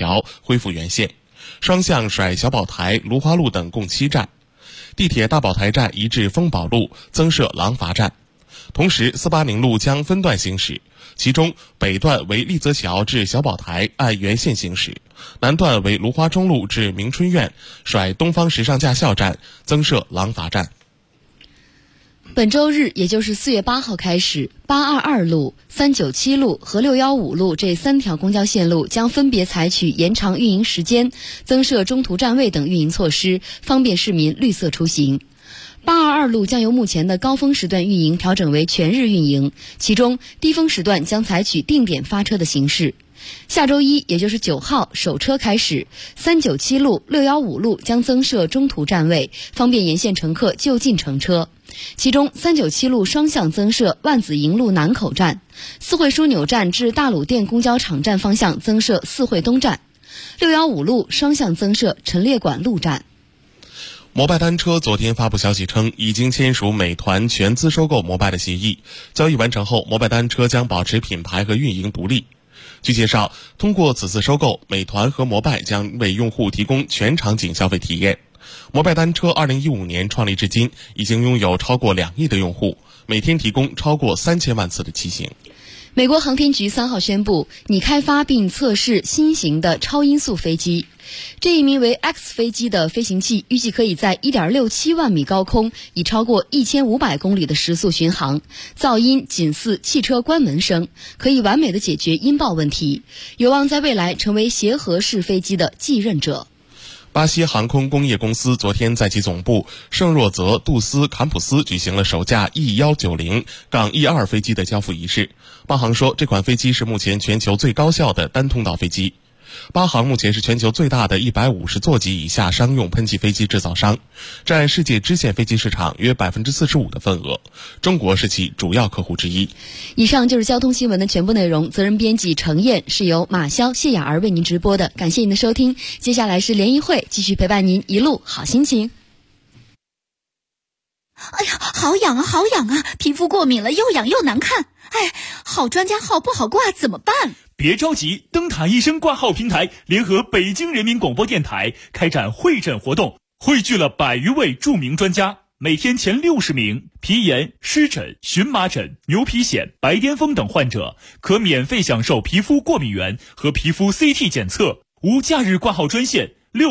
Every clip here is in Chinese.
条恢复原线，双向甩小宝台、芦花路等共7站，地铁大宝台站移至丰宝路，增设廊坊站。同时480路将分段行驶，其中北段为立泽桥至小宝台按原线行驶，南段为芦花中路至明春苑，甩东方时尚驾校站，增设廊坊站。 本周日，也就是4月8号开始，822路、397路和615路这3条公交线路将分别采取延长运营时间、增设中途站位等运营措施，方便市民绿色出行。822路将由目前的高峰时段运营调整为全日运营，其中低峰时段将采取定点发车的形式。下周一，也就是9号首车开始，397路、615路将增设中途站位，方便沿线乘客就近乘车。其中397路双向增设万子营路南口站，四惠枢纽站至大鲁店公交场站方向增设四惠东站，615路双向增设陈列馆路站。 摩拜单车昨天发布消息称，已经签署美团全资收购摩拜的协议，交易完成后，摩拜单车将保持品牌和运营独立。据介绍，通过此次收购，美团和摩拜将为用户提供全场景消费体验。摩拜单车2015年创立至今，已经拥有超过2亿的用户，每天提供超过3000万次的骑行。 美国航天局3号宣布，拟开发并测试新型的超音速飞机。这一名为 X 飞机的飞行器预计可以在 1.67 万米高空以超过1500公里的时速巡航，噪音仅似汽车关门声，可以完美的解决音爆问题，有望在未来成为协和式飞机的继任者。 巴西航空工业公司昨天在其总部圣若泽杜斯坎普斯举行了首架 E190-E2 飞机的交付仪式。巴航说，这款飞机是目前全球最高效的单通道飞机。巴航目前是全球最大的150座级以下商用喷气飞机制造商，占世界支线飞机市场约 45% 的份额，中国是其主要客户之一。 以上就是交通新闻的全部内容，责任编辑程燕，是由马潇、谢雅儿为您直播的，感谢您的收听。接下来是联谊会，继续陪伴您一路好心情。 哎呀，好痒啊好痒啊，皮肤过敏了，又痒又难看。哎，好专家号不好挂怎么办？ 别着急，灯塔医生挂号平台联合北京人民广播电台开展会诊活动，汇聚了100余位著名专家，每天前60名皮炎、湿疹、荨麻疹、牛皮癣、白癜风等患者可免费享受皮肤过敏原和皮肤 CT 检测。无假日挂号专线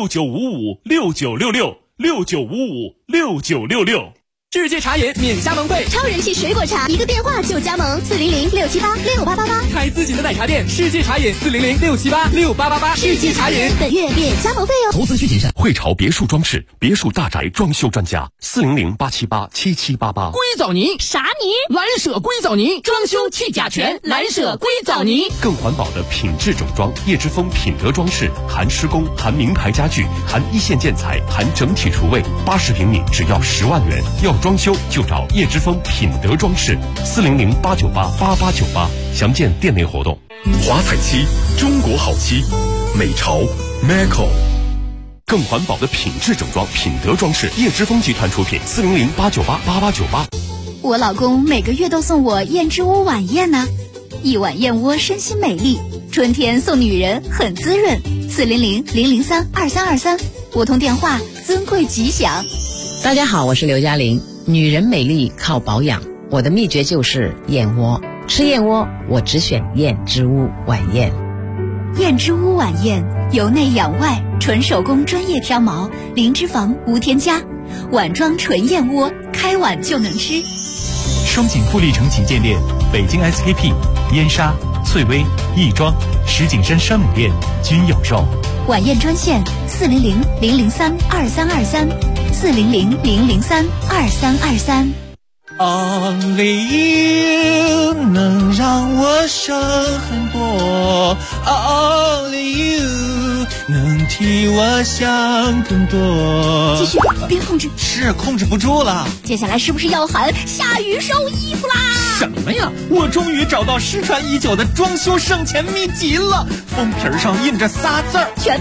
6955696669556966。 世界茶饮免加盟费， 超人气水果茶，一个电话就加盟，400-678-6888。 开自己的奶茶店，世界茶饮400-678-6888。世界茶饮本月免加盟费哦。 投资需谨慎。汇潮别墅装饰，别墅大宅装修专家，400-878-7788。 硅藻泥啥泥？ 蓝舍硅藻泥，装修去甲醛，蓝舍硅藻泥。 更环保的品质整装，叶之峰品德装饰，含施工，含名牌家具，含一线建材，含整体厨卫，80平米只要10万元。要装修就找叶之峰品德装饰，400-898-8898，详见店内活动。华彩漆，中国好漆，美潮 Maco。更环保的品质整装，品德装饰，叶之峰集团出品，400-898-8898。 我老公每个月都送我燕之屋晚宴呢，一碗燕窝身心美丽，春天送女人很滋润。400-003-2323，拨通电话，尊贵吉祥。 大家好，我是刘嘉玲。女人美丽靠保养，我的秘诀就是燕窝。吃燕窝，我只选燕之屋晚宴。 燕之屋晚宴，由内养外，纯手工专业挑毛，零脂肪无添加，碗装纯燕窝，开碗就能吃。 双井富力城旗舰店、北京 SKP、燕莎、翠微、亦庄、石景山山姆店均有售。 晚宴专线400-003-2323，400-003-2323。 Only you 能让我省很多 ，Only you 能替我想更多。 继续，别控制， 是控制不住了。 接下来是不是要喊下雨收衣服啦？ 什么呀？我终于找到失传已久的装修省钱秘籍了，封皮上印着仨字儿： 全包。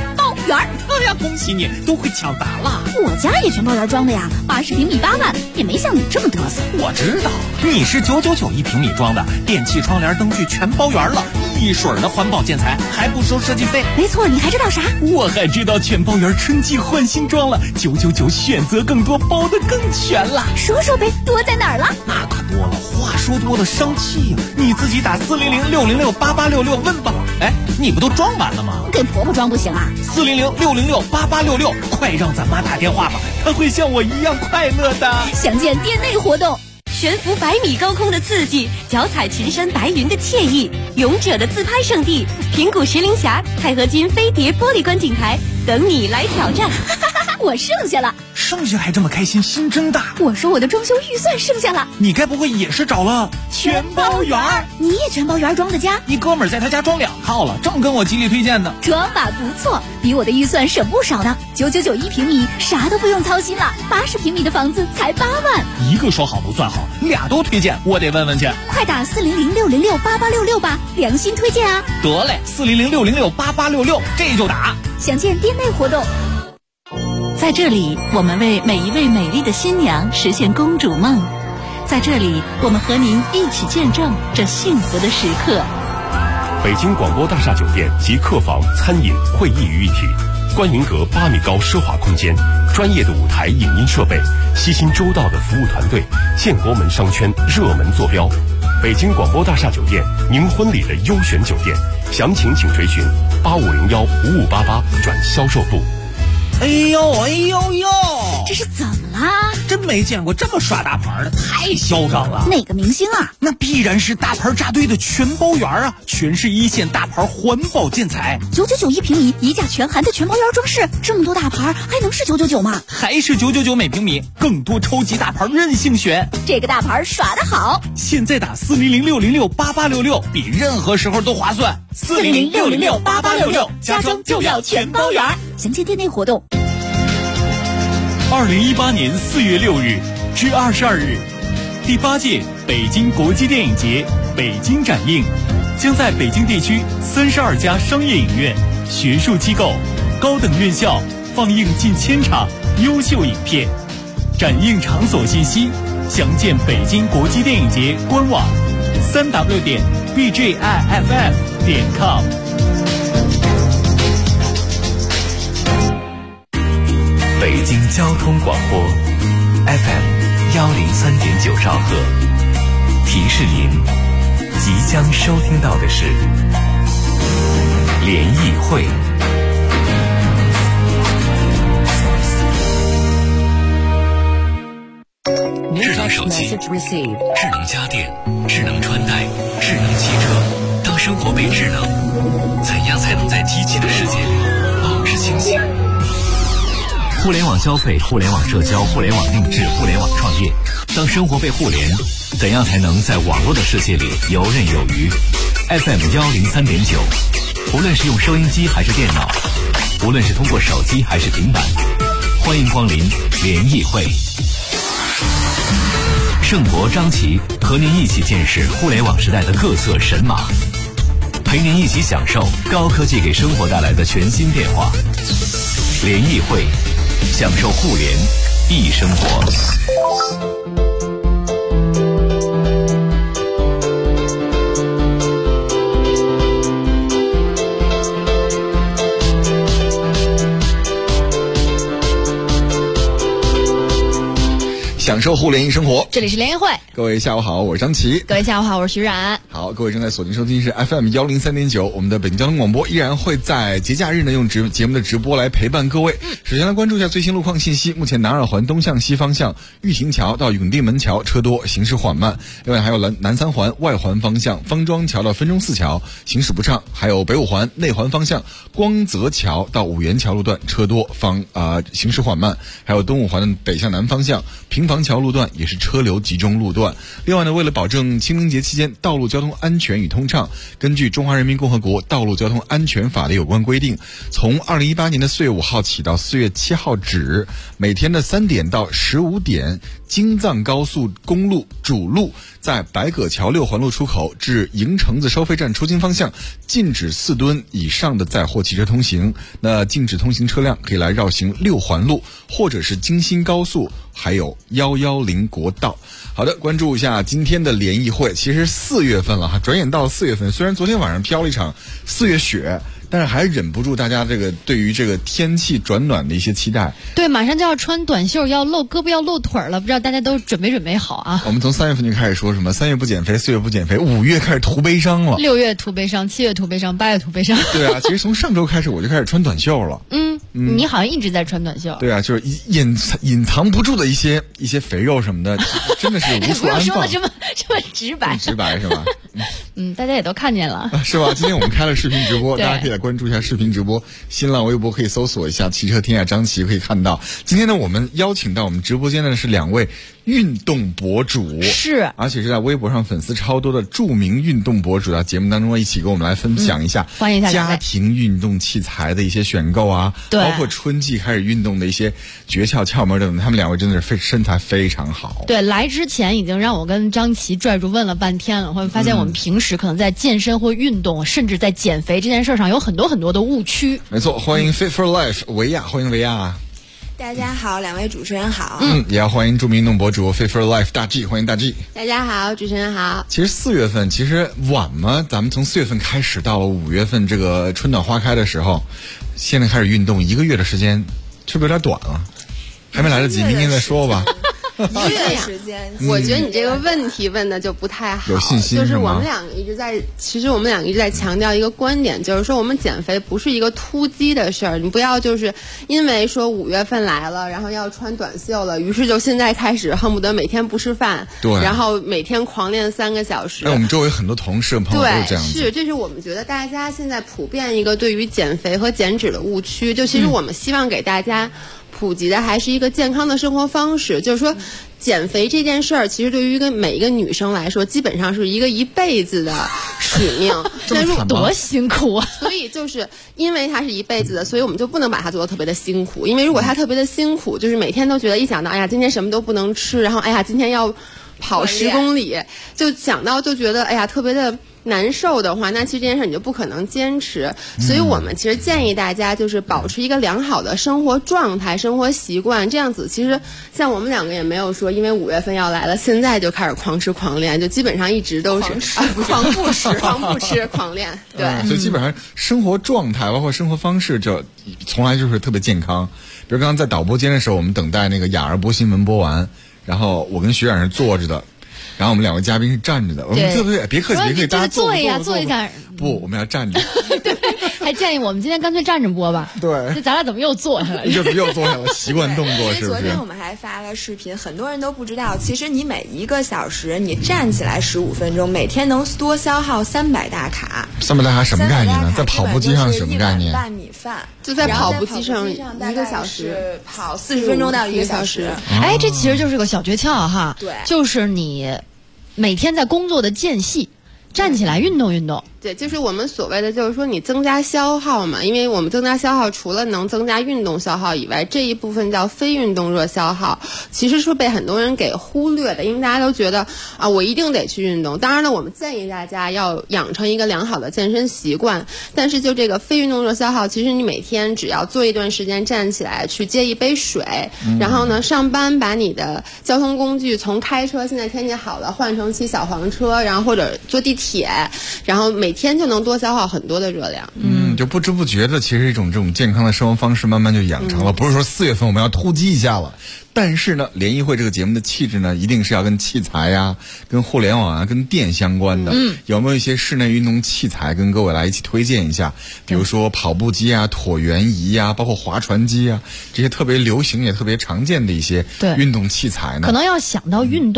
园。 哎呀，恭喜你，都会抢答了。 我家也全包园装的呀，80平米8万，也没像你这么嘚瑟。 我知道，你是999一平米装的，电器、窗帘、灯具全包园了，一水儿的环保建材，还不收设计费。 没错，你还知道啥？ 我还知道全包园春季换新装了，999选择更多，包得更全了。 说说呗，多在哪儿了？ 那可多了，话说多了伤气呀。你自己打400-606-8866问吧。哎，你不都装完了吗？ 给婆婆装不行啊 ？400-606-8866，快让咱妈打电话吧，她会像我一样快乐的。 详见店内活动。 悬浮100米高空的刺激，脚踩群山白云的惬意，勇者的自拍圣地平谷石林峡钛合金飞碟玻璃观景台等你来挑战。 我剩下了， 剩下还这么开心，心真大。 我说我的装修预算剩下了， 你该不会也是找了全包园？ 你也全包园装的家？ 一哥们儿在他家装2套了，正跟我极力推荐呢。 装法不错，比我的预算省不少呢。999一平米，啥都不用操心了。80平米的房子才8万。 一个说好不算好，俩都推荐，我得问问去。 快打400-606-8866吧，良心推荐啊！ 得嘞，400-606-8866，这就打。 详见店内活动。 在这里，我们为每一位美丽的新娘实现公主梦。在这里，我们和您一起见证这幸福的时刻。 北京广播大厦酒店集客房、餐饮、会议于一体，观云阁8米高奢华空间，专业的舞台影音设备，悉心周到的服务团队，建国门商圈热门坐标。北京广播大厦酒店，您婚礼的优选酒店，详情请垂询8501-5588转销售部。 哎呦哎呦呦， 这是怎么啦？ 真没见过这么耍大牌的，太嚣张了。 哪个明星啊？ 那必然是大牌扎堆的全包园啊，全是1线大牌环保建材。 999一平米，一价全含的全包园装饰，这么多大牌还能是999吗？ 还是999每平米，更多超级大牌任性选。 这个大牌耍得好， 现在打400-606-8866，比任何时候都划算。 400-606-8866，家装就要全包园。详见店内活动。 2018年4月6日至22日，第8届北京国际电影节北京展映，将在北京地区32家商业影院、学术机构、高等院校放映近1000场优秀影片。展映场所信息，详见北京国际电影节官网3w.bjiff.com。 北京交通广播 FM103.9兆赫，提示您即将收听到的是联谊会。智能手机、智能家电、智能穿戴、智能汽车，当生活被智能，怎样才能在机器的世界里保持清醒？互联网消费、互联网社交、互联网定制、互联网创业，当生活被互联，怎样才能在网络的世界里游刃有余？ FM103.9，无论是用收音机还是电脑，无论是通过手机还是平板，欢迎光临联谊会。盛博、张琪和您一起见识互联网时代的各色神马，陪您一起享受高科技给生活带来的全新变化。联谊会，享受互联易生活。 享受互联易生活， 这里是联谊会。 各位下午好，我是张琪。 各位下午好，我是徐冉。 好，各位正在锁定收听是 FM103.9，我们的北京交通广播依然会在节假日呢用节目的直播来陪伴各位。首先来关注一下最新路况信息，目前南二环东向西方向玉亭桥到永定门桥车多，行驶缓慢。另外还有南三环外环方向方庄桥到分钟寺桥行驶不畅，还有北五环内环方向光泽桥到五元桥路段车多，行驶缓慢。还有东五环的北向南方向平房防桥路段也是车流集中路段。另外呢，为了保证清明节期间道路交通安全与通畅，根据《中华人民共和国道路交通安全法》的有关规定，从2018年的4月5号起到4月7号止，每天的3点到15点，京藏高速公路主路在白葛桥6环路出口至营城子收费站出京方向禁止4吨以上的载货汽车通行。那禁止通行车辆可以来绕行6环路，或者是京新高速，还有110国道。好的，关注一下今天的联谊会。其实4月份了哈，转眼到了4月份，虽然昨天晚上飘了一场4月雪，但是还忍不住大家对于这个天气转暖的一些期待。 对，马上就要穿短袖，要露胳膊要露腿了，不知道大家都准备好啊。 我们从3月份就开始说什么3月不减肥，4月不减肥，5月开始图悲伤了 ，6月图悲伤，7月图悲伤，8月图悲伤。 对啊，其实从上周开始我就开始穿短袖了。 你好像一直在穿短袖。 对啊，就是隐藏不住的一些肥肉什么的，真的是无处安放。不用说的这么直白。 直白是吧？ 大家也都看见了， 是吧？今天我们开了视频直播，大家可以来关注一下视频直播。新浪微博可以搜索一下骑车天下张琪，可以看到。今天呢，我们邀请到我们直播间的是2位运动博主， 是， 而且是在微博上粉丝超多的著名运动博主，在节目当中一起跟我们来分享一下欢迎一下家庭运动器材的一些选购啊，包括春季开始运动的一些诀窍窍门等等。他们2位真的是身材非常好。 对，来之前已经让我跟张琪拽住问了半天了，会发现我们平时可能在健身或运动，甚至在减肥这件事上有很多的误区。 没错，欢迎 Fit for Life 维亚，欢迎维亚。 大家好，2位主持人好。 也要欢迎著名运动博主 Fit for Life 大 G， 欢迎大 G。 大家好，主持人好。 其实4月份其实晚吗？咱们从4月份开始到了5月份，这个春暖花开的时候，现在开始运动1个月的时间，是不是有点短了？还没来得及，明天再说吧。 1月时间， 我觉得你这个问题问的就不太好。 有信心就是我们2个一直在强调一个观点，就是说我们减肥不是一个突击的事儿，你不要就是因为说5月份来了，然后要穿短袖了，于是就现在开始恨不得每天不吃饭， 对， 然后每天狂练3个小时。 我们周围很多同事朋友都是这样子。 对，这是我们觉得大家现在普遍一个对于减肥和减脂的误区。就其实我们希望给大家普及的还是一个健康的生活方式，就是说减肥这件事儿，其实对于每一个女生来说，基本上是一辈子的使命。 但是多辛苦啊！ 所以就是因为它是一辈子的，所以我们就不能把它做得特别的辛苦。因为如果它特别的辛苦，就是每天都觉得一想到，哎呀，今天什么都不能吃，然后哎呀，今天要跑10公里，就想到就觉得哎呀，特别的难受的话，那其实这件事你就不可能坚持。所以我们其实建议大家就是保持一个良好的生活状态、生活习惯，这样子其实像我们2个也没有说因为5月份要来了，现在就开始狂吃狂练，就基本上一直都是狂不吃狂练。对， 所以基本上生活状态包括生活方式就从来就是特别健康。比如刚刚在导播间的时候，我们等待那个雅儿播新闻播完，然后我跟学长是坐着的，然后我们2位嘉宾是站着的。我们对，别客气，大家坐一下。 不，我们要站着。 对，还建议我们今天干脆站着播吧。 对， 这咱俩怎么又坐下来了？ 又坐下了，习惯动作是不是？ 昨天我们还发了视频，很多人都不知道，其实你每1个小时你站起来15分钟，每天能多消耗300大卡。 300大卡什么概念呢？在跑步机上什么概念？ 1碗半米饭， 就在跑步机上1个小时跑40分钟到1个小时。 哎，这其实就是个小诀窍哈。 对， 就是你每天在工作的间隙站起来运动运动。 对，就是我们所谓的就是说你增加消耗嘛，因为我们增加消耗除了能增加运动消耗以外，这一部分叫非运动热消耗，其实是被很多人给忽略的。因为大家都觉得啊，我一定得去运动。当然了，我们建议大家要养成一个良好的健身习惯，但是就这个非运动热消耗，其实你每天只要做一段时间站起来去接一杯水，然后呢上班把你的交通工具从开车，现在天气好了换成骑小黄车，然后或者坐地铁，然后每天就能多消耗很多的热量。 就不知不觉的，其实一种这种健康的生活方式慢慢就养成了。不是说4月份我们要突击一下了，但是呢，联谊会这个节目的气质呢，一定是要跟器材呀、跟互联网啊、跟电相关的。有没有一些室内运动器材跟各位来一起推荐一下？比如说跑步机啊、椭圆仪啊，包括划船机啊，这些特别流行也特别常见的一些运动器材呢？ 可能要想到运动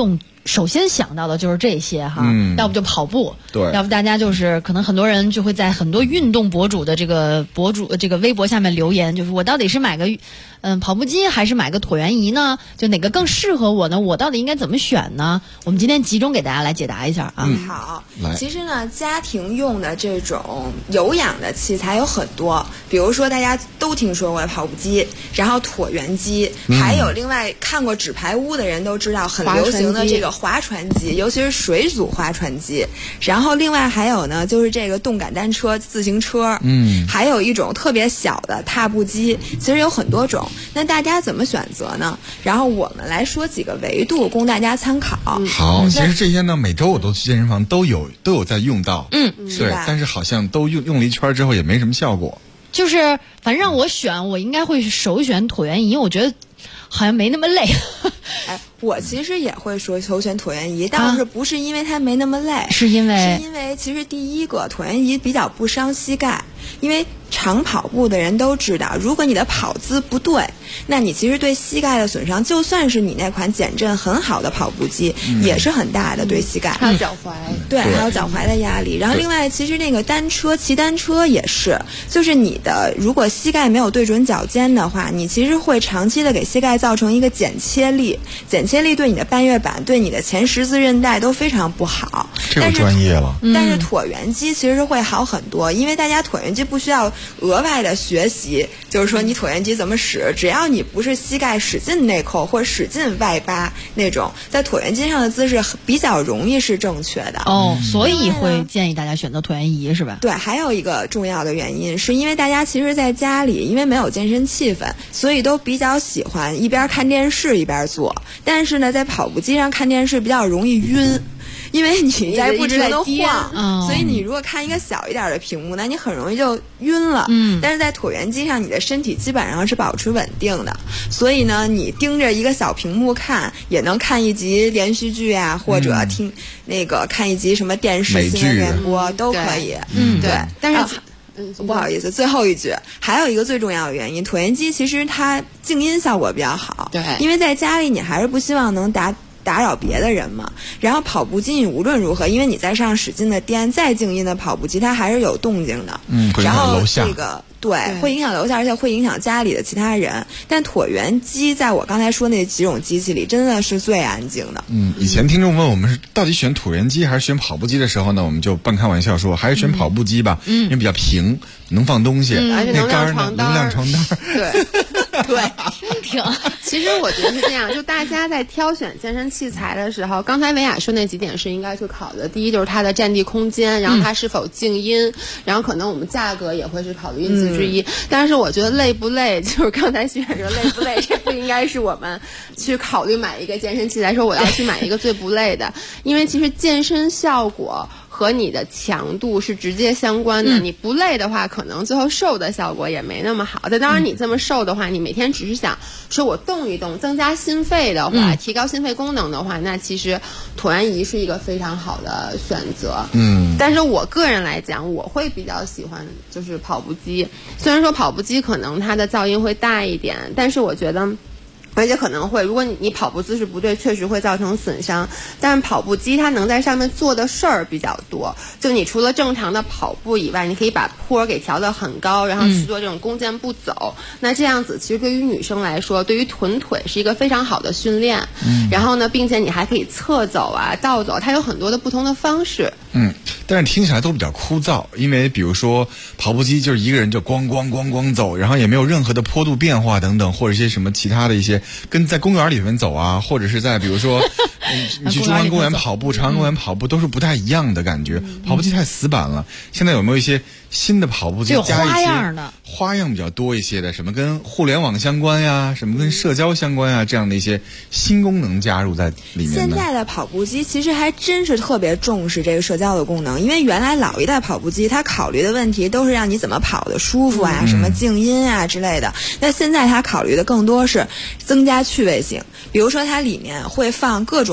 首先想到的就是这些哈，要不就跑步， 对， 要不大家就是可能很多人就会在很多运动博主的这个微博下面留言，就是我到底是买个跑步机还是买个椭圆仪呢？就哪个更适合我呢？我到底应该怎么选呢？我们今天集中给大家来解答一下啊。 好，其实呢，家庭用的这种有氧的器材有很多，比如说大家都听说过跑步机，然后椭圆机，还有另外看过纸牌屋的人都知道很流行的这个划船机，尤其是水组划船机。然后另外还有呢，就是这个动感单车、自行车，还有一种特别小的踏步机，其实有很多种。那大家怎么选择呢？然后我们来说几个维度供大家参考。 好，其实这些呢，每周我都去健身房都有在用到，对，但是好像都用了一圈之后也没什么效果。 就是反正让我选，我应该会首选椭圆仪，因为我觉得好像没那么累。 我其实也会说首选椭圆仪，但是不是因为它没那么累， 是因为其实第一个椭圆仪比较不伤膝盖，因为常跑步的人都知道，如果你的跑姿不对，那你其实对膝盖的损伤，就算是你那款减震很好的跑步机，也是很大的对膝盖。 还有脚踝， 对，还有脚踝的压力。然后另外，其实那个骑单车也是，就是你的如果膝盖没有对准脚尖的话，你其实会长期的给膝盖造成一个剪切力，剪切力对你的半月板、对你的前十字韧带都非常不好。 这个专业了。 但是椭圆机其实会好很多，因为大家椭圆机不需要额外的学习，就是说你椭圆机怎么使，只要你不是膝盖使劲内扣或者使劲外八那种，在椭圆机上的姿势比较容易是正确的。 所以会建议大家选择椭圆仪是吧？ 对，还有一个重要的原因是因为大家其实在家里因为没有健身气氛，所以都比较喜欢一边看电视一边做，但是呢在跑步机上看电视比较容易晕，因为你在不停地晃，所以你如果看一个小一点的屏幕，那你很容易就晕了。但是在椭圆机上，你的身体基本上是保持稳定的，所以呢，你盯着一个小屏幕看，也能看一集连续剧啊，或者看一集什么电视新闻联播都可以。对，但是。不好意思，最后一句，还有一个最重要的原因，椭圆机其实它静音效果比较好， 对， 因为在家里你还是不希望能打扰别的人嘛。然后跑步机你无论如何，因为你在上使劲的颠，再静音的跑步机它还是有动静的， 会影响楼下。 然后这个对，会影响楼下，而且会影响家里的其他人。但椭圆机在我刚才说那几种机器里，真的是最安静的。 以前听众问我们是到底选椭圆机还是选跑步机的时候呢，我们就半开玩笑说还是选跑步机吧，因为比较平，能放东西，那杆能晾床单。 对，挺。其实我觉得是这样，就大家在挑选健身器材的时候，刚才维亚说那几点是应该去考的。第一就是它的占地空间，然后它是否静音，然后可能我们价格也会是考虑因素之一。但是我觉得累不累，就是刚才徐远说累不累，这不应该是我们去考虑买一个健身器材说我要去买一个最不累的，因为其实健身效果和你的强度是直接相关的。你不累的话，可能最后瘦的效果也没那么好。但当然你这么瘦的话，你每天只是想说我动一动，增加心肺的话，提高心肺功能的话，那其实椭圆仪是一个非常好的选择。但是我个人来讲，我会比较喜欢就是跑步机。虽然说跑步机可能它的噪音会大一点，但是我觉得而且可能会，如果你跑步姿势不对，确实会造成损伤。但是跑步机它能在上面做的事儿比较多，就你除了正常的跑步以外，你可以把坡给调得很高，然后去做这种弓箭步走。那这样子其实对于女生来说，对于臀腿是一个非常好的训练。然后呢，并且你还可以侧走啊、倒走，它有很多的不同的方式。 但是听起来都比较枯燥，因为比如说跑步机就是一个人就咣咣咣咣走，然后也没有任何的坡度变化等等，或者一些什么其他的一些跟在公园里面走啊，或者是在比如说你去中央公园跑步、长安公园跑步都是不太一样的感觉。跑步机太死板了。现在有没有一些新的跑步机加一些花样比较多一些的，什么跟互联网相关呀，什么跟社交相关呀，这样的一些新功能加入在里面呢？ 现在的跑步机其实还真是特别重视这个社交的功能，因为原来老一代跑步机它考虑的问题都是让你怎么跑的舒服啊，什么静音啊之类的。那现在它考虑的更多是增加趣味性，比如说它里面会放各种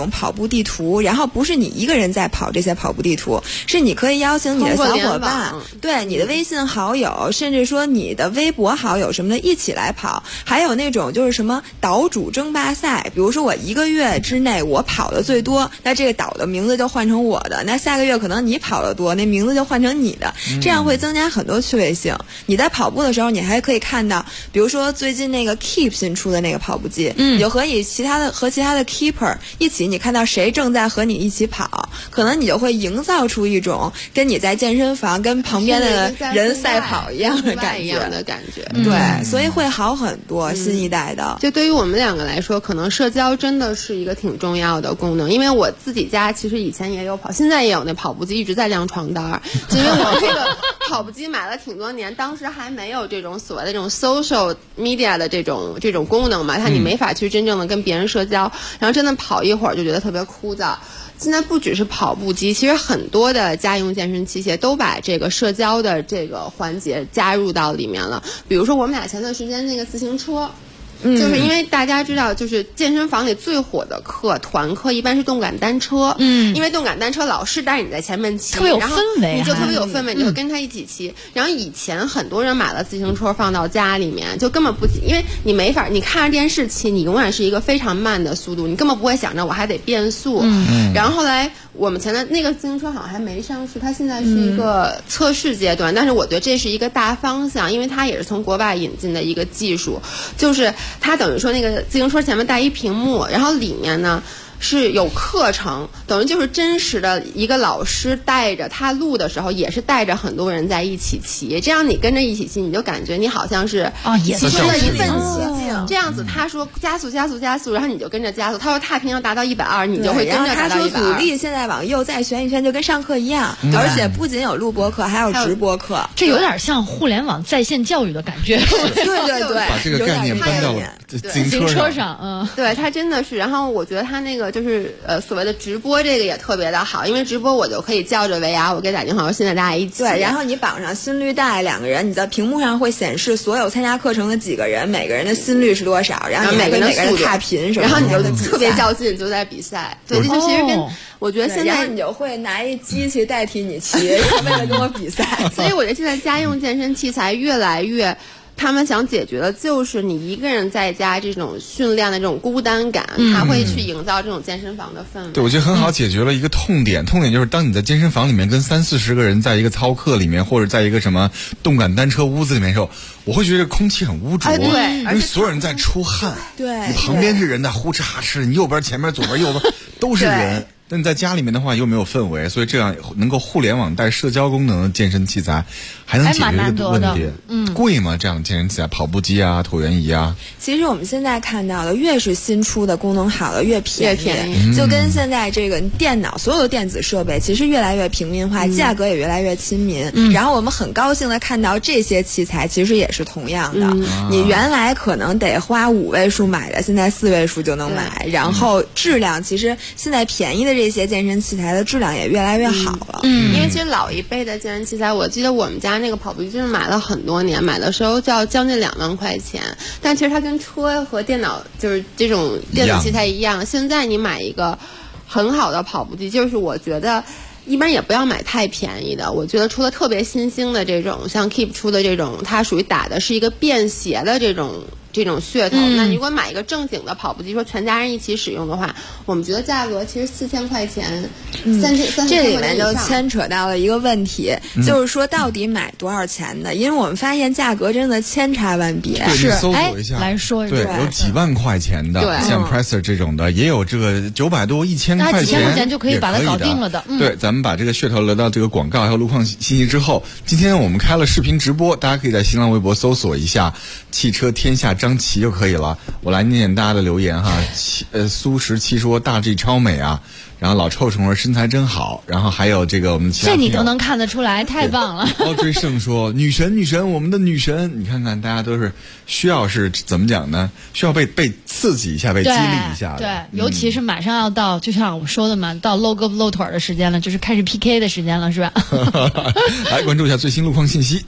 种跑步地图，然后不是你一个人在跑这些跑步地图，是你可以邀请你的小伙伴，对你的微信好友，甚至说你的微博好友什么的一起来跑。还有那种就是什么岛主争霸赛，比如说我1个月之内我跑的最多，那这个岛的名字就换成我的，那下个月可能你跑的多，那名字就换成你的，这样会增加很多趣味性。你在跑步的时候，你还可以看到，比如说最近那个 Keep 新出的那个跑步机，你就和其他的 Keeper 一起，你看到谁正在和你一起跑，可能你就会营造出一种跟你在健身房跟旁边的人赛跑一样的感觉。对，所以会好很多。新一代的， 就对于我们2个来说，可能社交真的是一个挺重要的功能。因为我自己家其实以前也有跑，现在也有那跑步机，一直在晾床单。因为我这个跑步机买了挺多年，当时还没有这种所谓的这种 social media 的这种功能嘛，你没法去真正的跟别人社交，然后真的跑一会儿就觉得特别枯燥。现在不只是跑步机，其实很多的家用健身器械都把这个社交的这个环节加入到里面了。比如说我们俩前段时间那个自行车，就是因为大家知道，就是健身房里最火的团课一般是动感单车，因为动感单车老师带你在前面骑， 特别有氛围， 你就特别有氛围，你就跟他一起骑。然后以前很多人买了自行车放到家里面，就根本不骑，因为你没法，你看着电视骑，你永远是一个非常慢的速度，你根本不会想着我还得变速。然后后来我们前的那个自行车好像还没上市，它现在是一个测试阶段，但是我觉得这是一个大方向，因为它也是从国外引进的一个技术，就是它等于说那个自行车前面带一屏幕，然后里面呢是有课程，等于就是真实的一个老师带着他录的时候，也是带着很多人在一起骑，这样你跟着一起骑，你就感觉你好像是也骑车的一份子。这样子他说加速，然后你就跟着加速，他说踏频要达到120，你就会跟着达到120。 他说阻力现在往右再旋一圈，就跟上课一样，而且不仅有录播课，还有直播课， 这有点像互联网在线教育的感觉。 对， 把这个概念搬到了自行车上。 对，他真的是。然后我觉得他那个就是所谓的直播这个也特别的好，因为直播我就可以叫着维亚，我给打电话，我说现在大家一起。 对，然后你绑上心率带，2个人，你在屏幕上会显示所有参加课程的几个人，每个人的心率是多少，然后每个人的踏频什么的， 然后你就特别较劲，就在比赛。对，这就其实跟我觉得现在你就会拿一机器代替你骑，为了跟我比赛。 所以我觉得现在家用健身器材越来越。他们想解决的就是你一个人在家这种训练的这种孤单感，他会去营造这种健身房的氛围。 对，我觉得很好解决了一个痛点，痛点就是当你在健身房里面跟30-40个人在一个操课里面，或者在一个什么动感单车屋子里面的时候，我会觉得空气很污浊， 对， 因为所有人在出汗， 对， 你旁边是人在呼哧哈哧，你右边、前面、左边、右边都是人。但在家里面的话又没有氛围，所以这样能够互联网带社交功能的健身器材还能解决这个问题。贵吗？这样的健身器材，跑步机啊、椭圆仪啊？ 其实我们现在看到的，越是新出的功能好的越便宜，就跟现在这个电脑所有的电子设备其实越来越平民化，价格也越来越亲民。然后我们很高兴的看到这些器材其实也是同样的，你原来可能得花5位数买的，现在4位数就能买。然后质量其实现在便宜的这些健身器材的质量也越来越好了。 因为其实老一辈的健身器材，我记得我们家那个跑步机真是买了很多年，买的时候就要将近2万块钱，但其实它跟车和电脑就是这种电子器材一样。现在你买一个很好的跑步机，就是我觉得一般也不要买太便宜的。我觉得出了特别新兴的这种，像 Keep 出的这种，它属于打的是一个便携的这种噱头。那如果买一个正经的跑步机，说全家人一起使用的话，我们觉得价格其实4000块钱，3000 这里面就牵扯到了一个问题，就是说到底买多少钱的？因为我们发现价格真的千差万别。 是，搜索一下， 来说一下， 对，有几万块钱的，像 Presser 这种的，也有这个900多、1000块钱， 几千块钱就可以把它搞定了的。 对，咱们把这个噱头留到这个广告还有路况信息之后，今天我们开了视频直播，大家可以在新浪微博搜索一下“汽车天下张琪”就可以了。我来念念大家的留言哈。苏17说大 G 超美啊，然后老臭虫说身材真好，然后还有这个我们其他这你都能看得出来，太棒了。 高追胜说女神，我们的女神，你看看大家都是需要是怎么讲呢？需要被刺激一下，被激励一下的。 对，尤其是马上要到，就像我说的嘛，到露胳膊露腿的时间了，就是开始 PK 的时间了，是吧？ 来关注一下最新路况信息。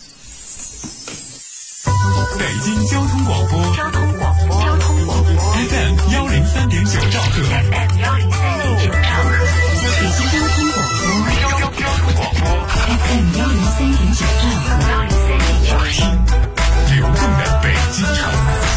北京交通广播 FM 103.9兆赫。 FM 103.9兆赫。北京交通广播。FM 103.9兆赫。 流动的北京城。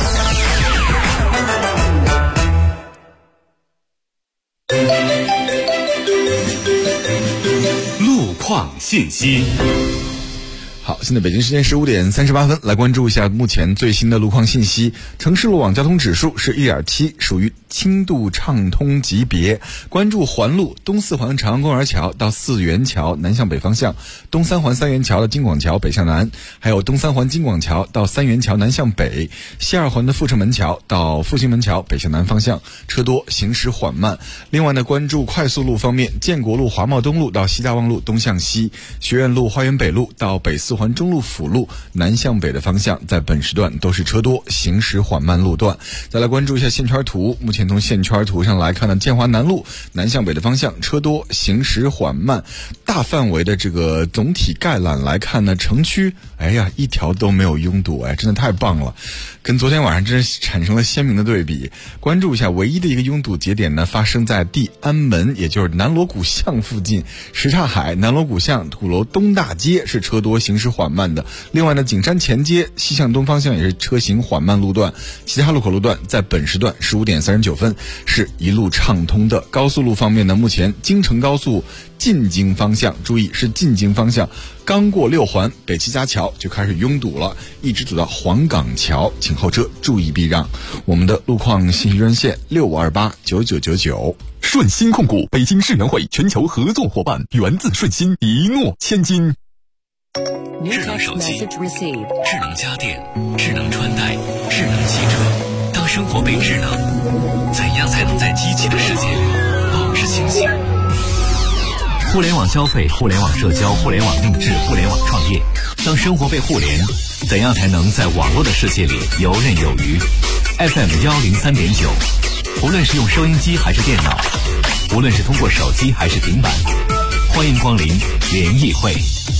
路况信息。 好，现在北京时间15点38分，来关注一下目前最新的路况信息。城市路网交通指数是 1.7， 属于轻度畅通级别。关注环路东四环长安公园桥到四元桥南向北方向，东三环三元桥的京广桥北向南，还有东三环京广桥到三元桥南向北，西二环的阜成门桥到复兴门桥北向南方向，车多行驶缓慢。另外呢，关注快速路方面，建国路华贸东路到西大望路东向西，学院路花园北路到北四环中路辅路南向北的方向，在本时段都是车多行驶缓慢路段。再来关注一下线圈图，目前从线圈图上来看呢，建华南路南向北的方向车多行驶缓慢。大范围的这个总体概览来看呢，城区一条都没有拥堵，真的太棒了，跟昨天晚上真是产生了鲜明的对比。关注一下唯一的一个拥堵节点呢，发生在地安门，也就是南锣鼓巷附近，什刹海、南锣鼓巷、鼓楼东大街是车多行驶缓慢的。另外呢，景山前街西向东方向也是车行缓慢路段，其他路口路段在本时段15点39分是一路畅通的。高速路方面呢，目前京承高速进京方向，注意是进京方向，刚过6环北七家桥就开始拥堵了，一直堵到黄岗桥，请后车注意避让。我们的路况信息热线65289999。 顺鑫控股北京世园会全球合作伙伴，源自顺鑫，一诺千金。 智能手机、智能家电、智能穿戴、智能汽车，当生活被智能，怎样才能在机器的世界里保持清醒？互联网消费、互联网社交、互联网定制、互联网创业，当生活被互联，怎样才能在网络的世界里游刃有余？ FM 103.9，无论是用收音机还是电脑，无论是通过手机还是平板，欢迎光临联谊会。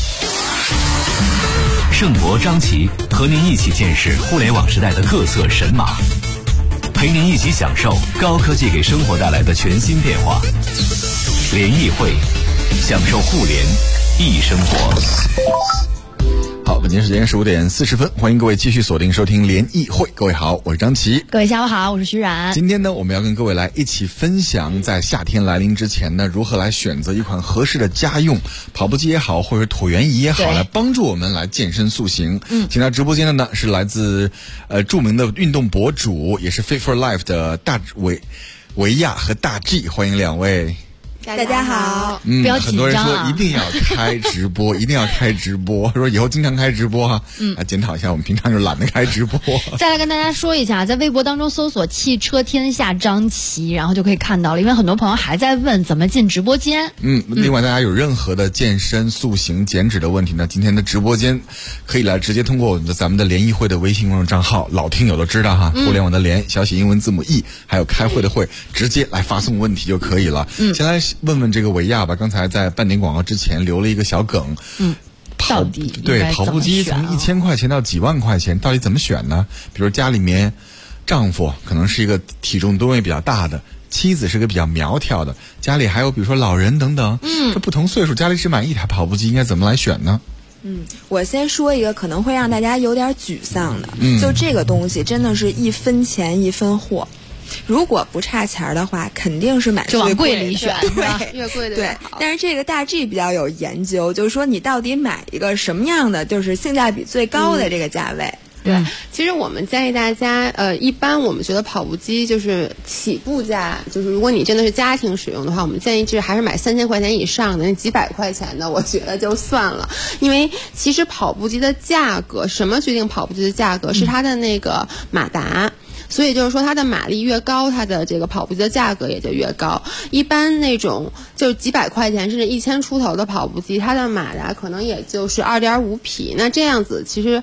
盛博、张琪和您一起见识互联网时代的各色神马，陪您一起享受高科技给生活带来的全新变化。联谊会，享受互联易生活。 好，北京时间15点40分，欢迎各位继续锁定收听联谊会。各位好，我是张琪。 各位下午好，我是徐冉。 今天呢，我们要跟各位来一起分享，在夏天来临之前呢，如何来选择一款合适的家用跑步机也好，或者椭圆仪也好，来帮助我们来健身塑形。请到直播间的呢是来自著名的运动博主，也是 Fit for Life 的大维亚和大 G， 欢迎两位。 大家好。 不要紧张啊， 很多人说一定要开直播，一定要开直播，说以后经常开直播哈。检讨一下，我们平常就懒得开直播。 再来跟大家说一下，在微博当中搜索汽车天下张琪，然后就可以看到了，因为很多朋友还在问怎么进直播间。 另外大家有任何的健身塑形减脂的问题呢，今天的直播间可以来直接通过咱们的联谊会的微信公众账号，老听友都知道哈，互联网的联，小写英文字母 E， 还有开会的会，直接来发送问题就可以了。先来问问这个维亚吧，刚才在半点广告之前留了一个小梗。 到底跑步机从1000块钱到几万块钱，到底怎么选呢？比如家里面丈夫可能是一个体重吨位比较大的，妻子是个比较苗条的，家里还有比如说老人等等，这不同岁数家里只买一台跑步机，应该怎么来选呢？ 我先说一个可能会让大家有点沮丧的，就这个东西真的是一分钱一分货。如果不差钱的话，肯定是买最往贵里选，是吧？ 越贵的越好。 但是这个大 G 比较有研究，就是说你到底买一个什么样的，就是性价比最高的这个价位。 对，其实我们建议大家，一般我们觉得跑步机就是起步价，就是如果你真的是家庭使用的话，我们建议还是买3000块钱以上的，那几百块钱的，我觉得就算了。因为其实跑步机的价格，什么决定跑步机的价格？是它的那个马达。所以就是说，它的马力越高，它的这个跑步机的价格也就越高。一般那种就几百块钱甚至1000出头的跑步机，它的马达可能也就是2.5匹。那这样子其实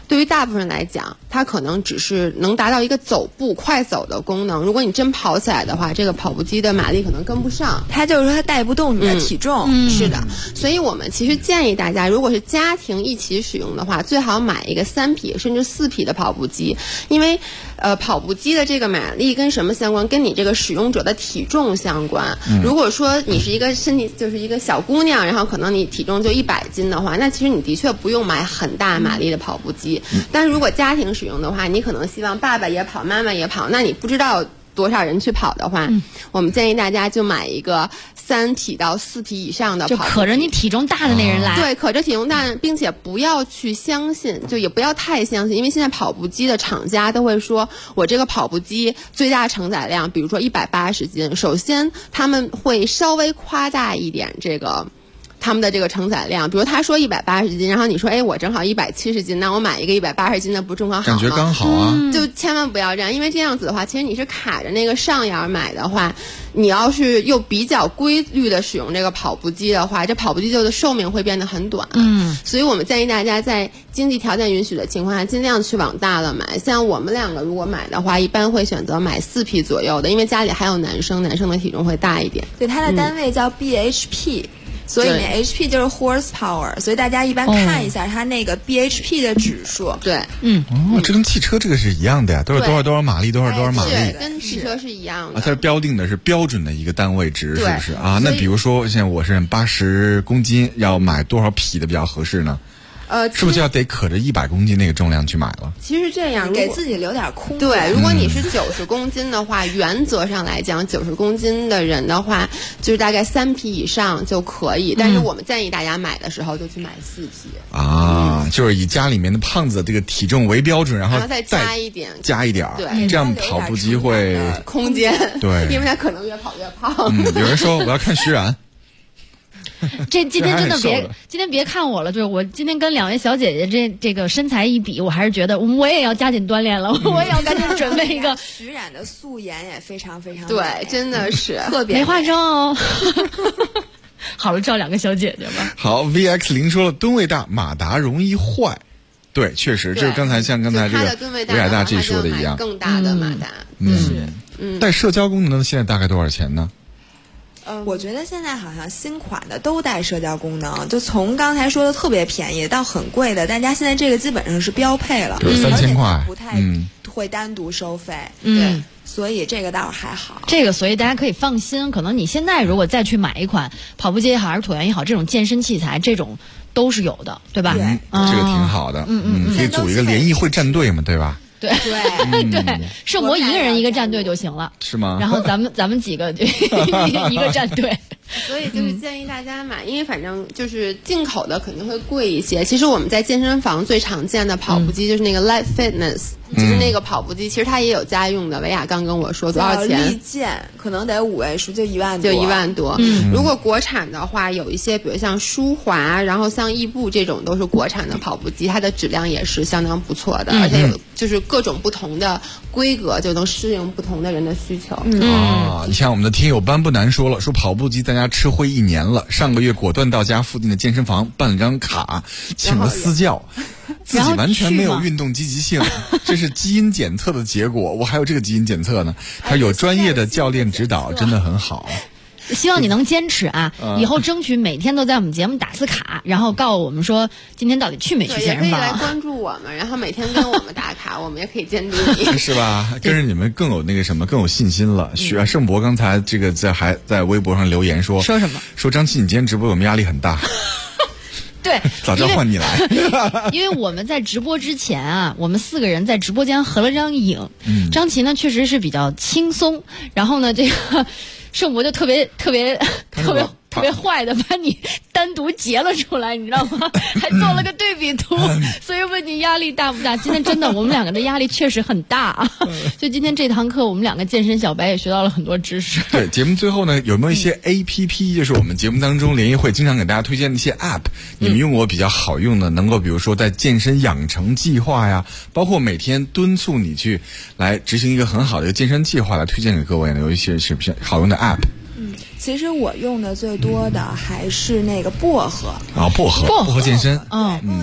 对于大部分人来讲，它可能只是能达到一个走步快走的功能。如果你真跑起来的话，这个跑步机的马力可能跟不上。 它就是说它带不动你的体重。 是的，所以我们其实建议大家，如果是家庭一起使用的话，最好买一个3匹甚至4匹的跑步机，因为跑步机的这个马力跟什么相关？跟你这个使用者的体重相关。如果说你是一个身体就是一个小姑娘，然后可能你体重就100斤的话，那其实你的确不用买很大马力的跑步机。但是如果家庭使用的话，你可能希望爸爸也跑，妈妈也跑，那你不知道多少人去跑的话，我们建议大家就买一个3匹到4匹以上的跑步机， 就可着你体重大的那人来。 对，可着体重大，并且不要去相信，就也不要太相信，因为现在跑步机的厂家都会说，我这个跑步机最大承载量，比如说180斤，首先他们会稍微夸大一点这个他们的这个承载量，比如他说180斤，然后你说我正好170斤，那我买一个180斤的不正好吗？ 感觉刚好啊。 就千万不要这样，因为这样子的话，其实你是卡着那个上沿买的话，你要是又比较规律的使用这个跑步机的话，这跑步机的寿命会变得很短。所以我们建议大家在经济条件允许的情况下，尽量去往大了买。像我们2个如果买的话，一般会选择买4匹左右的，因为家里还有男生的体重会大一点。 对，它的单位叫 bhp。所以那 HP 就是 horsepower， 所以大家一般看一下它那个 bhp 的指数。 对， 这跟汽车这个是一样的呀，都是多少马力，多少马力， 跟汽车是一样的。 它是标定的是标准的一个单位值，是不是啊？那比如说现在我是80公斤，要买多少匹的比较合适呢？是不是就要得可着100公斤那个重量去买了？ 其实这样， 给自己留点空。 对，如果你是90公斤的话，原则上来讲，90公斤的人的话，就是大概3匹以上就可以。但是我们建议大家买的时候就去买4匹。 就是以家里面的胖子的这个体重为标准，然后再加一点， 对，这样跑步机会空间。 对， 因为他可能越跑越胖。 有人说我要看徐冉。 今天真的别看我了，就是我今天跟2位小姐姐这个身材一比，我还是觉得我也要加紧锻炼了，我也要赶紧准备一个。 徐冉的素颜也非常非常对，真的是特别没化妆哦。好了，照2个小姐姐吧。 好 ，VX0 说了，吨位大，马达容易坏。对，确实，就是刚才这个维亚大这说的一样， 更大的马达。 带社交功能的现在大概多少钱呢？ 我觉得现在好像新款的都带社交功能，就从刚才说的特别便宜到很贵的，大家现在这个基本上是标配了 ，3000块， 不太会单独收费。 对， 所以这个倒是还好。 所以大家可以放心，可能你现在如果再去买一款跑步机也好，还是椭圆也好，这种健身器材，这种都是有的，对吧？ 对，这个挺好的。可以组一个联谊会战队嘛，对吧？ 对，圣博一个人一个战队就行了， 是吗？ 然后咱们几个一个战队。 所以就是建议大家买，因为反正就是进口的肯定会贵一些。其实我们在健身房最常见的跑步机就是那个 Light Fitness，就是那个跑步机，其实它也有家用的。维亚刚跟我说多少钱？ 力健可能得5位数，就1万多。 就1万多。如果国产的话，有一些比如像舒华，然后像易步这种都是国产的跑步机，它的质量也是相当不错的，而且有就是各种不同的规格，就能适应不同的人的需求。 你像我们的听友班不难说了，说跑步机在家吃灰1年了，上个月果断到家附近的健身房办了张卡，请了私教。自己完全没有运动积极性，这是基因检测的结果。我还有这个基因检测呢，他有专业的教练指导，真的很好。 希望你能坚持啊！以后争取每天都在我们节目打次卡，然后告诉我们说今天到底去没去健身房。 也可以来关注我们，然后每天跟我们打卡，我们也可以监督你， 是吧？跟着你们更有那个什么，更有信心了。盛博刚才这个还在微博上留言说什么？ 说张琪，你今天直播我们压力很大。 对， 早知道换你来。 因为我们在直播之前啊，我们4个人在直播间合了张影。张琪呢确实是比较轻松，然后呢这个盛博就特别坏的把你单独截了出来，你知道吗？还做了个对比图，所以问你压力大不大？今天真的我们2个的压力确实很大啊！就今天这堂课，我们2个健身小白也学到了很多知识。 对，节目最后呢，有没有一些 APP，就是我们节目当中联谊会经常给大家推荐的一些 App，你们用过比较好用的，能够比如说在健身养成计划呀，包括每天敦促你去来执行一个很好的一个健身计划，来推荐给各位呢？有一些是比较好用的 App。 其实我用的最多的还是那个薄荷薄荷健身。 薄荷健身它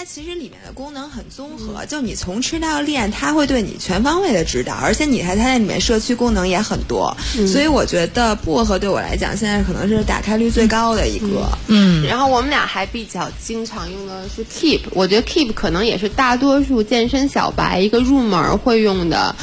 它其实里面的功能很综合，就你从吃到练，它会对你全方位的指导，而且它在里面社区功能也很多，所以我觉得薄荷对我来讲现在可能是打开率最高的一个。 然后我们俩还比较经常用的是 Keep， 我觉得 Keep 可能也是大多数健身小白一个入门会用的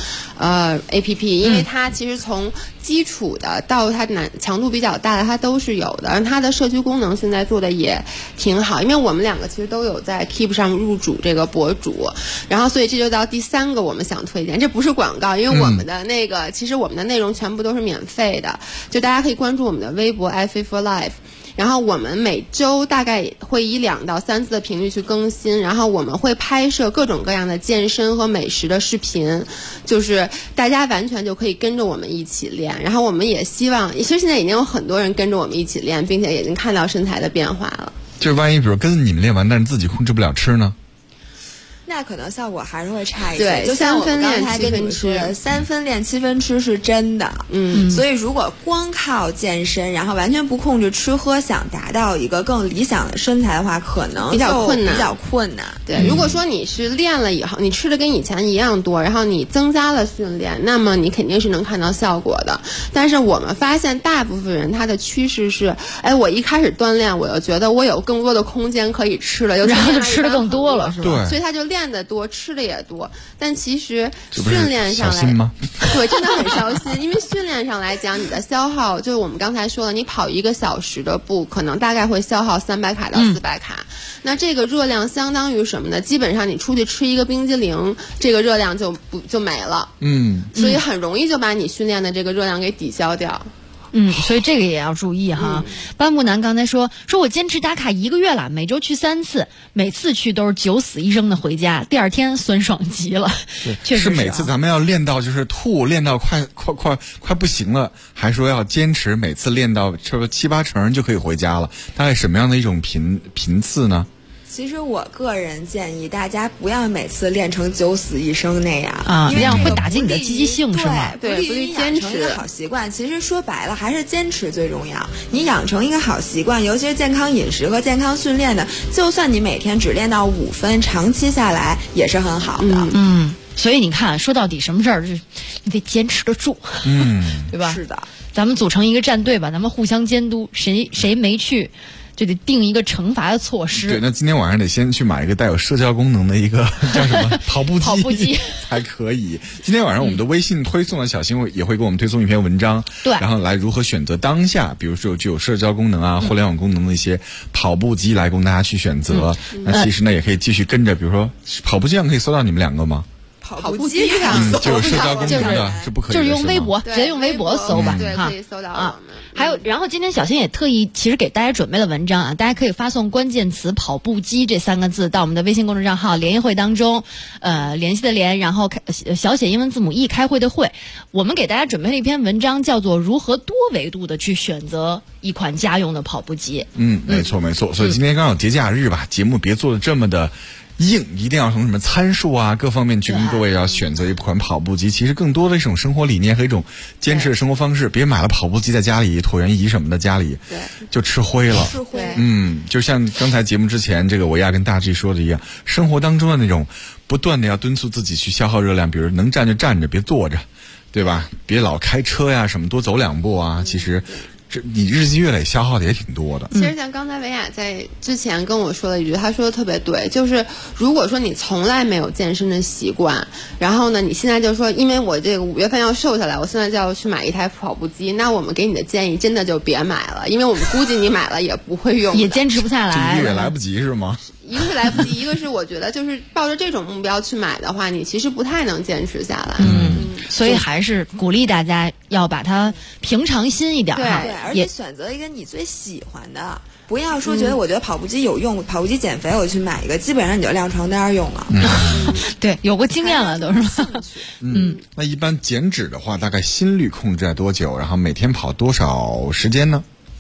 APP， 因为它其实从基础的到它强度比较大的它都是有的，而它的社区功能现在做的也挺好，因为我们两个其实都有在 Keep 上入主这个博主，然后所以这就到第3个我们想推荐，这不是广告，因为我们的其实我们的内容全部都是免费的，就大家可以关注我们的微博 iFit for Life。然后我们每周大概会以2到3次的频率去更新，然后我们会拍摄各种各样的健身和美食的视频，就是大家完全就可以跟着我们一起练。然后我们也希望，其实现在已经有很多人跟着我们一起练，并且已经看到身材的变化了。 就是万一比如跟着你们练完，但是自己控制不了吃呢？ 那可能效果还是会差一些。 对， 就像我们刚才跟你们说的，3分练7分吃是真的。所以如果光靠健身，然后完全不控制吃喝，想达到一个更理想的身材的话，可能比较困难。 对，如果说你是练了以后，你吃的跟以前一样多，然后你增加了训练，那么你肯定是能看到效果的。但是我们发现大部分人他的趋势是，我一开始锻炼，我就觉得我有更多的空间可以吃了， 然后就吃的更多了，是吧？ 对， 所以他就练得多，吃的也多。但其实训练上来，对，真的很烧心。因为训练上来讲，你的消耗，就是我们刚才说了，你跑1个小时的步，可能大概会消耗300卡到400卡。那这个热量相当于什么呢？基本上你出去吃一个冰激凌，这个热量就没了。所以很容易就把你训练的这个热量给抵消掉。 所以这个也要注意哈。班木南刚才说我坚持打卡1个月了，每周去3次，每次去都是9死1生的回家，第2天酸爽极了。确实是每次咱们要练到就是吐，练到快不行了，还说要坚持每次练到7、8成就可以回家了，大概什么样的一种频次呢？ 其实我个人建议大家不要每次练成9死1生那样啊，这样会打击你的积极性，是吗？ 对，不利于养成一个好习惯。其实说白了，还是坚持最重要。你养成一个好习惯，尤其是健康饮食和健康训练的，就算你每天只练到5分，长期下来也是很好的。 所以你看，说到底什么事儿，就是你得坚持得住，对吧？ 是的， 咱们组成一个战队吧，咱们互相监督，谁没去，就得定一个惩罚的措施。 对，那今天晚上得先去买一个带有社交功能的一个叫什么跑步机才可以。今天晚上我们的微信推送的小新也会给我们推送一篇文章， 对， 然后来如何选择当下，比如说具有社交功能啊、互联网功能的一些跑步机来供大家去选择。那其实呢，也可以继续跟着，比如说跑步机上可以搜到你们2个吗？ 跑步机上就有社交功能的是不可以的， 就是用微博，直接用微博搜吧， 对，可以搜到我们。 还有，然后今天小新也特意其实给大家准备了文章啊，大家可以发送关键词“跑步机”这3个字到我们的微信公众账号“联谊会”当中，联系的联，然后小写英文字母 E 开会的会。我们给大家准备了一篇文章，叫做如何多维度的去选择一款家用的跑步机。 没错。所以今天刚好节假日吧，节目别做的这么的硬，一定要从什么参数啊各方面去跟各位要选择一款跑步机。其实更多的一种生活理念和一种坚持的生活方式，别买了跑步机在家里，椭圆仪什么的家里就吃灰了。就像刚才节目之前这个我要跟大 G 说的一样，生活当中的那种不断的要敦促自己去消耗热量，比如能站就站着，别坐着，对吧？别老开车呀什么，多走2步啊。其实你日积月累消耗的也挺多的。 其实像刚才维亚在之前跟我说了一句，他说的特别对，就是如果说你从来没有健身的习惯，然后呢你现在就说因为我这个5月份要瘦下来，我现在就要去买一台跑步机，那我们给你的建议真的就别买了，因为我们估计你买了也不会用， 也坚持不下来， 这1个月来不及是吗？ 一个是来不及，一个是我觉得就是抱着这种目标去买的话，你其实不太能坚持下来。 所以还是鼓励大家要把它平常心一点哈， 对，而且选择一个你最喜欢的，不要说我觉得跑步机有用，跑步机减肥我去买一个，基本上你就晾床单用了。 对，有过经验了都是吧？ 那一般减脂的话，大概心率控制在多久？然后每天跑多少时间呢？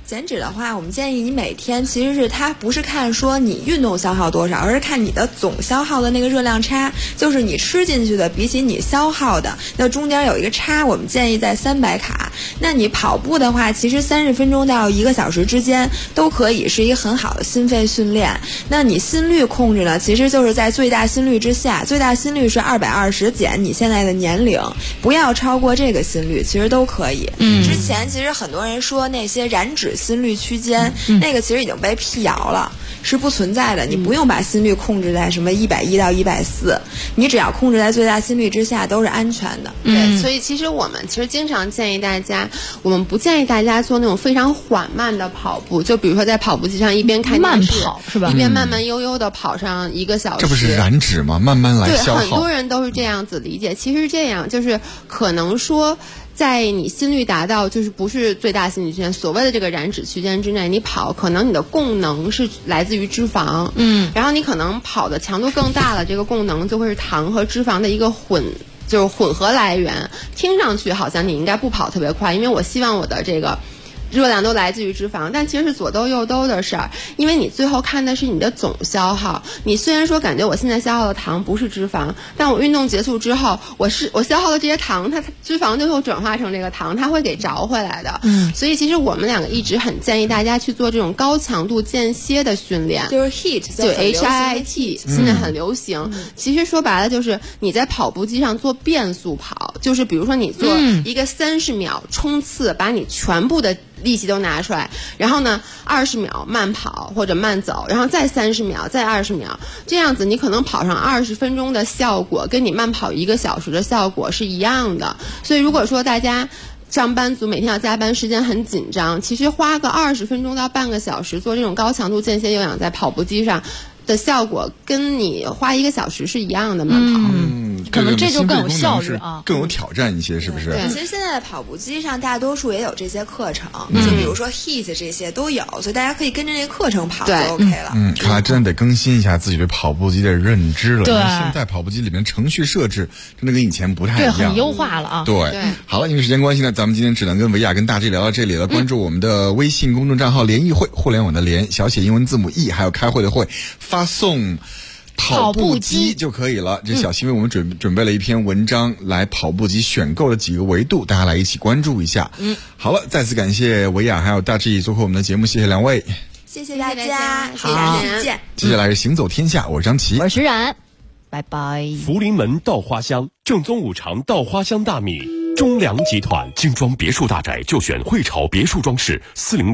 减脂的话，我们建议你每天其实是它不是看说你运动消耗多少，而是看你的总消耗的那个热量差，就是你吃进去的比起你消耗的，那中间有一个差，我们建议在300卡。那你跑步的话，其实30分钟到1个小时之间都可以是一个很好的心肺训练。那你心率控制呢，其实就是在最大心率之下，最大心率是220减你现在的年龄，不要超过这个心率，其实都可以。之前其实很多人说那些燃脂心率区间，那个其实已经被辟谣了，是不存在的。你不用把心率控制在什么110到140，你只要控制在最大心率之下都是安全的。 对，所以其实我们经常建议大家，我们不建议大家做那种非常缓慢的跑步，就比如说在跑步机上一边看电视， 慢跑是吧？ 一边慢慢悠悠的跑上1个小时， 这不是燃脂吗？慢慢来消耗。 对，很多人都是这样子理解。其实这样就是可能说，在你心率达到就是不是最大心率区间，所谓的这个燃脂区间之内，你跑可能你的供能是来自于脂肪，然后你可能跑的强度更大了，这个供能就会是糖和脂肪的一个混合来源。听上去好像你应该不跑特别快，因为我希望我的这个热量都来自于脂肪，但其实是左兜右兜的事儿，因为你最后看的是你的总消耗。你虽然说感觉我现在消耗的糖不是脂肪，但我运动结束之后，我消耗的这些糖，它脂肪最后转化成这个糖，它会给着回来的。所以其实我们两个一直很建议大家去做这种高强度间歇的训练， 就是 HIIT， 就 HIIT， 现在很流行。其实说白了就是你在跑步机上做变速跑，就是比如说你做一个30秒冲刺，把你全部的力气都拿出来，然后呢20秒慢跑或者慢走，然后再30秒，再20秒，这样子你可能跑上20分钟的效果，跟你慢跑1个小时的效果是一样的。所以如果说大家上班族每天要加班，时间很紧张，其实花个20分钟到半个小时做这种高强度间歇有氧在跑步机上的效果，跟你花1个小时是一样的慢跑。 可能这就更有效率啊， 更有挑战一些，是不是？ 对，其实现在的跑步机上大多数也有这些课程，就比如说 HIIT 这些都有，所以大家可以跟着这个课程跑就 OK 了。 看来真的得更新一下自己对跑步机的认知了。 对， 现在跑步机里面程序设置真的跟以前不太一样， 对，很优化了啊。 对，好了，因为时间关系呢，咱们今天只能跟维亚跟大 G 聊到这里了。关注我们的微信公众账号联谊会，互联网的联，小写英文字母 E， 还有开会的会，发送跑步机就可以了。这小新为我们准备了一篇文章，来跑步机选购的几个维度，大家来一起关注一下。好了，再次感谢维亚还有大 G 做客我们的节目，谢谢两位， 谢谢大家， 谢谢大家， 见。 接下来是行走天下，我是张琪， 我是徐冉，拜拜。 福临门稻花香，正宗五常稻花香大米。中粮集团精装别墅大宅就选汇潮别墅装饰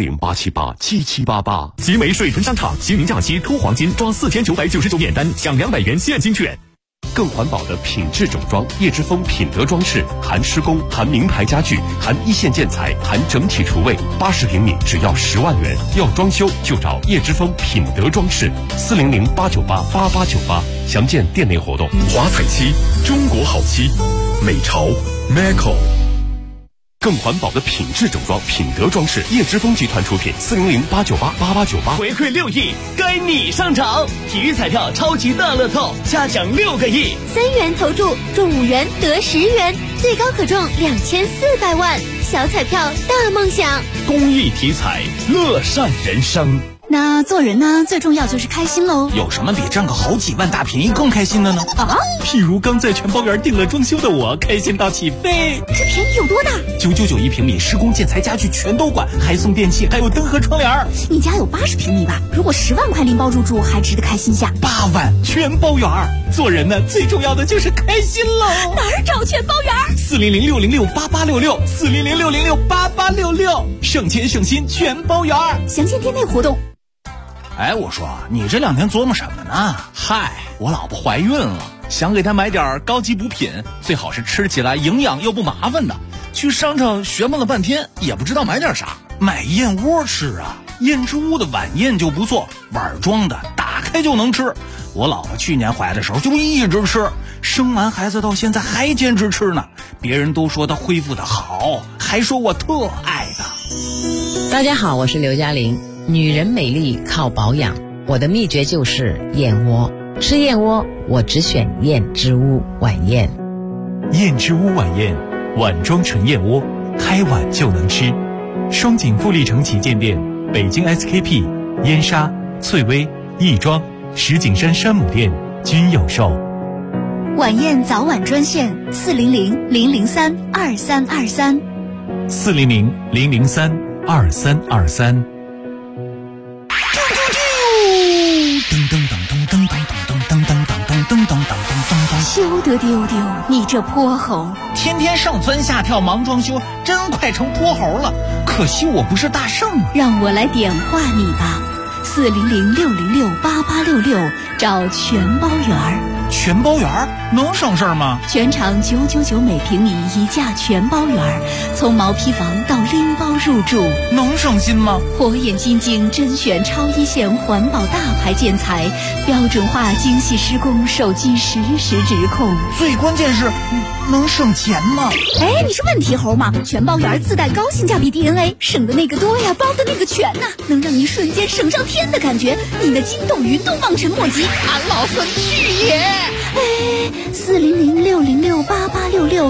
，400-878-7788。集美水豚商场清明假期突黄金，装4999免单，享200元现金券。更环保的品质整装，叶之峰品德装饰，含施工，含名牌家具，含一线建材，含整体厨卫，80平米只要10万元。要装修就找叶之峰品德装饰，400-898-8898。详见店内活动。华彩漆，中国好漆，美潮 Meco。更环保的品质整装，品德装饰，叶之峰集团出品，400-898-8898。 回馈6亿，该你上场！体育彩票超级大乐透，下奖6个亿 ，3元投注中5元得10元，最高可中2400万，小彩票大梦想。 公益体彩，乐善人生。 那做人呢，最重要就是开心喽。 有什么比挣个好几万大便宜更开心的呢？ 啊， 譬如刚在全包园订了装修的我，开心到起飞。 这便宜有多大 ？999一平米，施工建材家具全都管，还送电器，还有灯和窗帘。 你家有80平米吧？如果10万块拎包入住，还值得开心下。 8万全包园。 做人呢，最重要的就是开心喽。 哪儿找全包园 ？400-606-8866，400-606-8866，省钱省心全包园。 详见店内活动。 哎，我说你这2天琢磨什么呢？嗨，我老婆怀孕了，想给她买点高级补品，最好是吃起来营养又不麻烦的。去商场询问了半天，也不知道买点啥。买燕窝吃啊，燕之屋的晚宴就不错，碗装的，打开就能吃。我老婆去年怀的时候就一直吃，生完孩子到现在还坚持吃呢。别人都说她恢复的好，还说我特爱她。 大家好，我是刘嘉玲。女人美丽靠保养，我的秘诀就是燕窝。吃燕窝，我只选燕之屋晚宴。 燕之屋晚宴，碗装纯燕窝，开碗就能吃。 双井富力城旗舰店、北京 SKP、燕莎、翠微、亦庄、石景山山姆店均有售。 晚宴早晚专线400-003-2323。 400-003-2323。 休得丢丢，你这泼猴！ 天天上蹿下跳忙装修，真快成泼猴了。可惜我不是大圣啊！ 让我来点化你吧，400-606-8866，找全包园儿。 全包园儿能省事儿吗？ 全场999每平米一价全包园儿，从毛坯房到拎包入住， 能省心吗？ 火眼金睛甄选超一线环保大牌建材，标准化精细施工，手机实时直控。 最关键是能省钱吗？ 哎，你是问题猴吗？全包园自带高性价比 DNA， 省的那个多呀，包的那个全呐，能让你瞬间省上天的感觉，你的筋斗云都望尘莫及。 俺老孙去也！ 哎，400-606-8866，